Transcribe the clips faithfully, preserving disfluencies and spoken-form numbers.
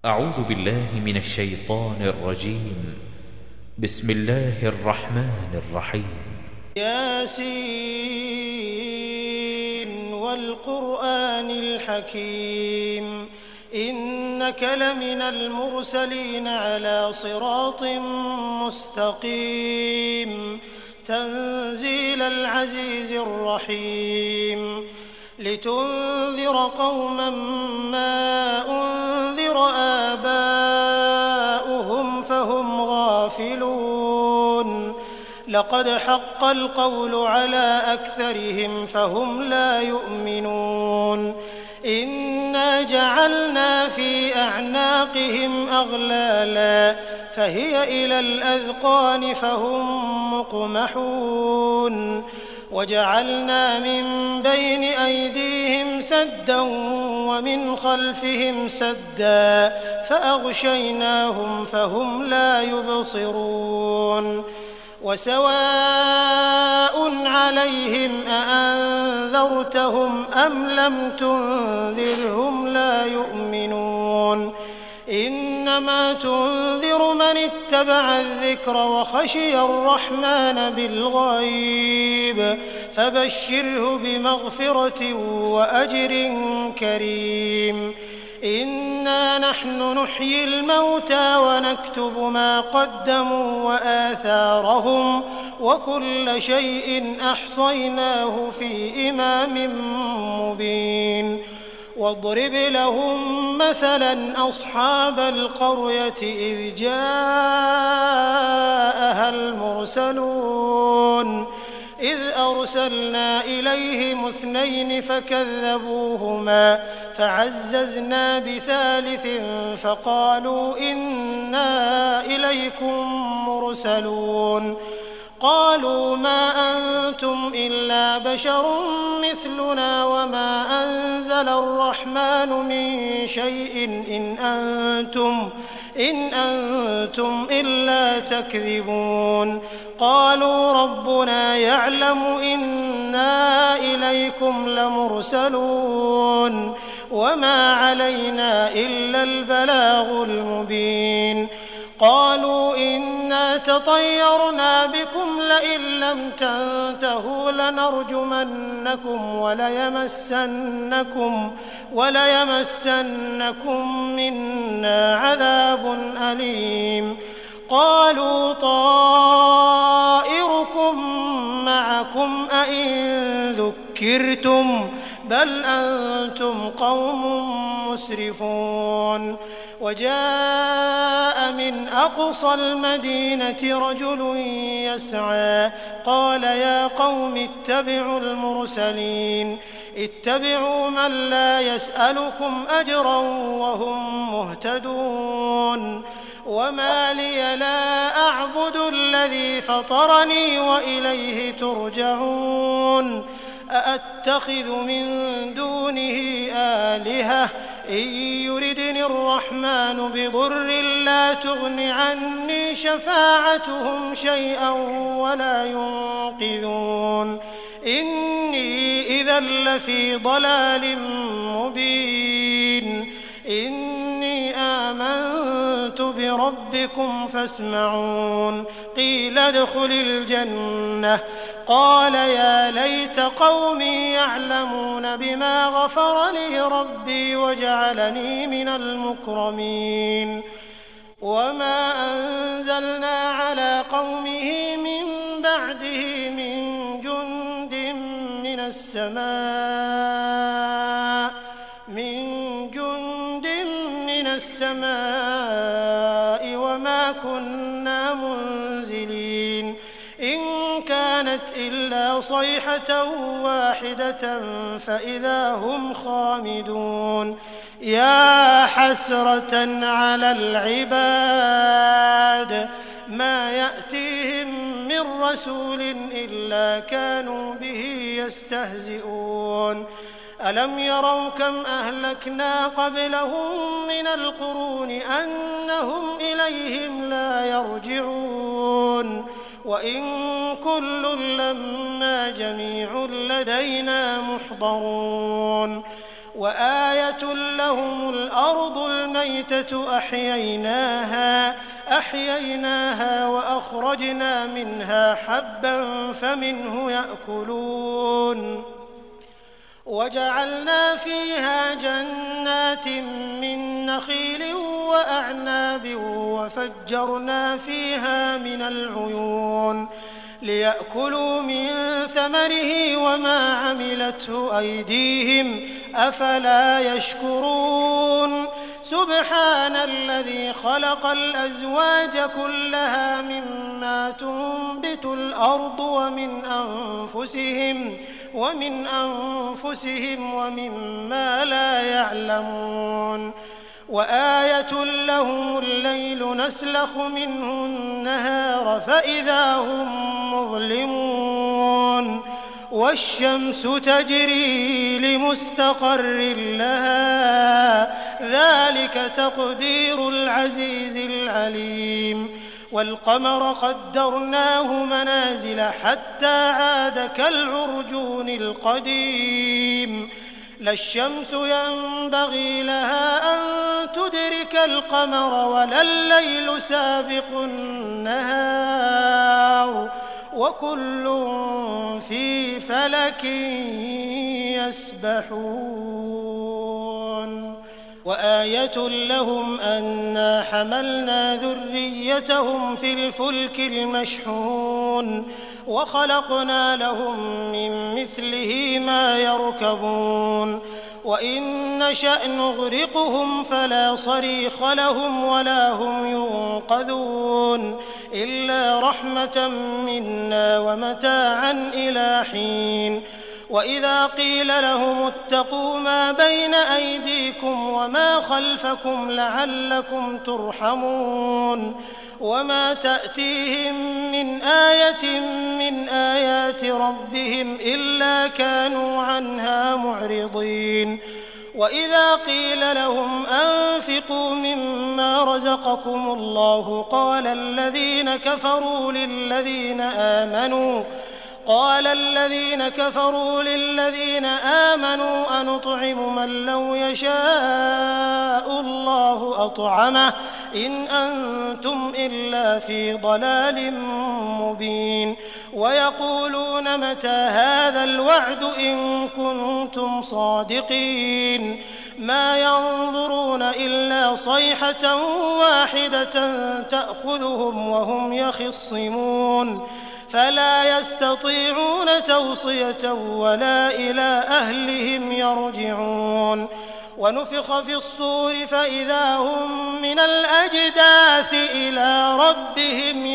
أعوذ بالله من الشيطان الرجيم. بسم الله الرحمن الرحيم. ياسين والقرآن الحكيم إنك لمن المرسلين على صراط مستقيم تنزيل العزيز الرحيم لتنذر قوما ما أنذر آباؤهم فهم غافلون لقد حق القول على أكثرهم فهم لا يؤمنون إنا جعلنا في أعناقهم أغلالا فهي إلى الأذقان فهم مقمحون وجعلنا من بين أيديهم سدا ومن خلفهم سدا فأغشيناهم فهم لا يبصرون وسواء عليهم أأنذرتهم أم لم تنذرهم لا يؤمنون إنما تنذر من اتبع الذكر وخشي الرحمن بالغيب فبشره بمغفرة وأجر كريم إنا نحن نحيي الموتى ونكتب ما قدموا وآثارهم وكل شيء أحصيناه في إمام مبين واضرب لهم مثلا أصحاب القرية إذ جاءها المرسلون إذ أرسلنا إليهم اثنين فكذبوهما فعززنا بثالث فقالوا إنا إليكم مرسلون قالوا ما أنتم إلا بشر مثلنا وما أنزل الرحمن من شيء إن أنتم إن أنتم إلا تكذبون قالوا ربنا يعلم إنا إليكم لمرسلون وما علينا إلا البلاغ المبين قالوا إنا تطيرنا بكم لئن لم تنتهوا لنرجمنكم وليمسنكم وليمسنكم منا عذاب أليم قالوا طائركم معكم أئن ذكرتم بل أنتم قوم مسرفون وجاء من أقصى المدينة رجل يسعى قال يا قوم اتبعوا المرسلين اتبعوا من لا يسألكم أجرا وهم مهتدون وما لي لا أعبد الذي فطرني وإليه ترجعون أأتخذ من دونه آلهة إن يردني الرحمن بضر لا تغن عني شفاعتهم شيئا ولا ينقذون إني إذا لفي ضلال مبين إني آمنت بربكم فاسمعون قيل ادخل الجنة قال يا ليت قومي يعلمون بما غفر لي ربي وجعلني من المكرمين وما أنزلنا على قومه من بعده من جند من السماء من جند من السماء وما كنا منزلين إن كانت إلا صيحة واحدة فإذا هم خامدون يا حسرة على العباد ما يأتيهم من رسول إلا كانوا به يستهزئون ألم يروا كم أهلكنا قبلهم من القرون أنهم إليهم لا يرجعون وإن كل لما جميع لدينا محضرون وآية لهم الأرض الميتة أحييناها أحييناها وأخرجنا منها حبا فمنه يأكلون وجعلنا فيها جنات من نخيل وأعناب وفجرنا فيها من العيون ليأكلوا من ثمره وما عملته أيديهم أفلا يشكرون سبحان الذي خلق الأزواج كلها مما تنبت الأرض ومن أنفسهم ومن أنفسهم ومما لا يعلمون وآية لهم الليل نسلخ منه النهار فإذا هم مظلمون والشمس تجري لمستقر لها ذلك تقدير العزيز العليم والقمر قدرناه منازل حتى عاد كالعرجون القديم لا الشمس ينبغي لها أن تدرك القمر ولا الليل سابق النهار وكل في فلك يسبحون وآية لهم أنا حملنا ذريتهم في الفلك المشحون وخلقنا لهم من مثله ما يركبون وإن نشأ نغرقهم فلا صريخ لهم ولا هم ينقذون إلا رحمة منا ومتاعا إلى حين وإذا قيل لهم اتقوا ما بين أيديكم وما خلفكم لعلكم ترحمون وما تأتيهم من آية من آيات ربهم إلا كانوا عنها معرضين وإذا قيل لهم أنفقوا مما رزقكم الله قال الذين كفروا للذين آمنوا قال الذين كفروا للذين آمنوا أنطعم من لو يشاء الله أطعمه إن أنتم إلا في ضلال مبين ويقولون متى هذا الوعد إن كنتم صادقين ما ينظرون إلا صيحة واحدة تأخذهم وهم يخصمون فلا يستطيعون توصية ولا إلى أهلهم يرجعون ونفخ في الصور فإذا هم من الأجداث إلى ربهم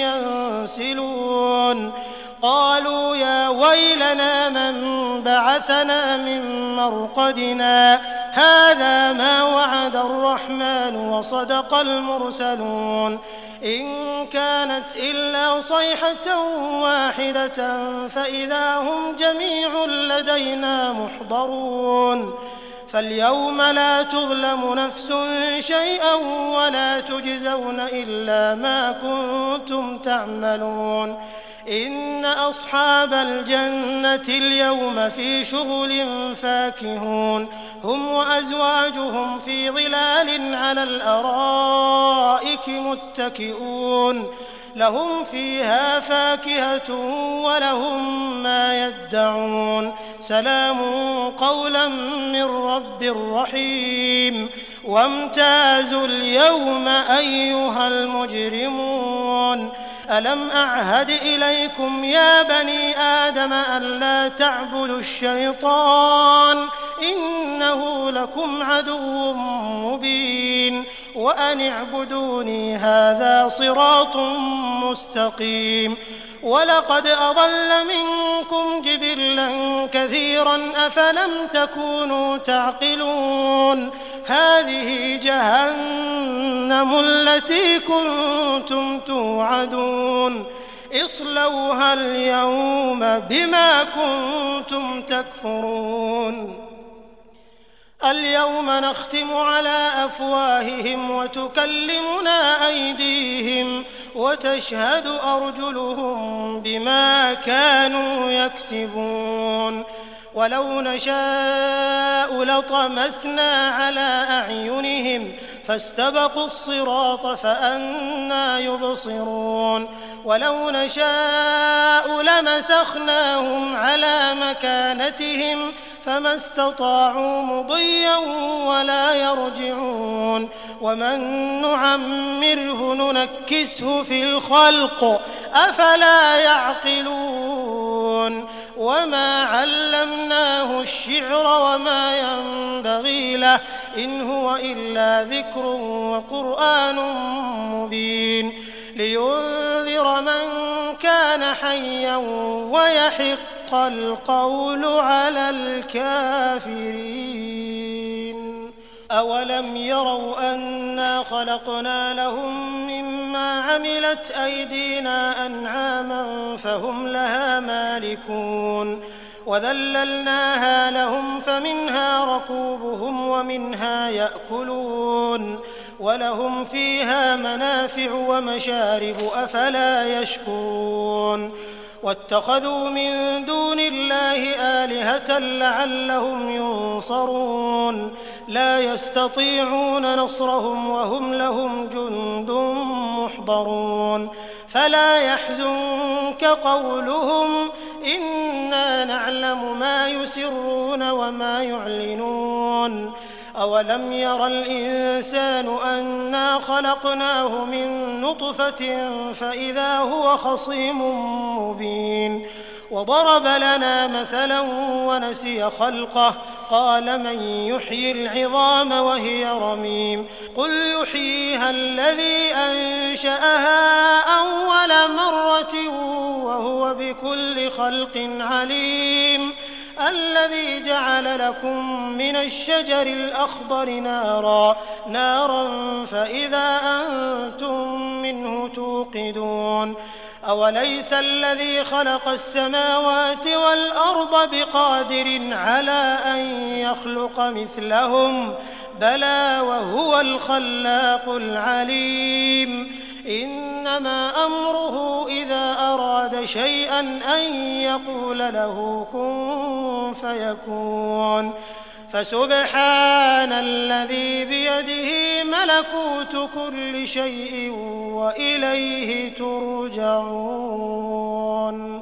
ينسلون قالوا يا ويلنا من بعثنا من مرقدنا هذا ما وعد الرحمن وصدق المرسلون إن كانت إلا صيحة واحدة فإذا هم جميع لدينا محضرون فاليوم لا تظلم نفس شيئا ولا تجزون إلا ما كنتم تعملون إن أصحاب الجنة اليوم في شغل فاكهون هم وأزواجهم في ظلال على الأرائك متكئون لهم فيها فاكهة ولهم ما يدعون سلام قولا من رب رحيم وامتازوا اليوم أيها المجرمون ألم أعهد إليكم يا بني آدم ألا تعبدوا الشيطان إنه لكم عدو مبين وأن اعبدوني هذا صراط مستقيم ولقد أضل منكم جبلا كثيرا أفلم تكونوا تعقلون هذه جهنم التي كنتم توعدون اصلوها اليوم بما كنتم تكفرون اليوم نختم على أفواههم وتكلمنا أيديهم وتشهد أرجلهم بما كانوا يكسبون ولو نشاء لطمسنا على أعينهم فاستبقوا الصراط فأنى يبصرون ولو نشاء لمسخناهم على مكانتهم فما استطاعوا مضيا ولا يرجعون ومن نعمره ننكسه في الخلق أفلا يعقلون وما علمناه الشعر وما ينبغي له إن هو إلا ذكر وقرآن مبين لينذر من كان حيا ويحق القول على الكافرين أولم يروا أنا خلقنا لهم مما عملت أيدينا أنعاما فهم لها مالكون وذللناها لهم فمنها ركوبهم ومنها يأكلون ولهم فيها منافع ومشارب أفلا يشكرون واتخذوا من دون الله آلهة لعلهم ينصرون لا يستطيعون نصرهم وهم لهم جند محضرون فلا يحزنك قولهم إنا نعلم ما يسرون وما يعلنون أولم ير الإنسان أنا خلقناه من نطفة فإذا هو خصيم مبين وضرب لنا مثلا ونسي خلقه قال من يحيي العظام وهي رميم قل يحييها الذي أنشأها أول مرة وهو بكل خلق عليم الذي جعل لكم من الشجر الأخضر نارا نارا فإذا أنتم منه توقدون أوليس الذي خلق السماوات والأرض بقادر على أن يخلق مثلهم بلى وهو الخلاق العليم إنما أمره إذا أراد شيئا أن يقول له كن فيكون فسبحان الذي بيده ملكوت كل شيء وإليه ترجعون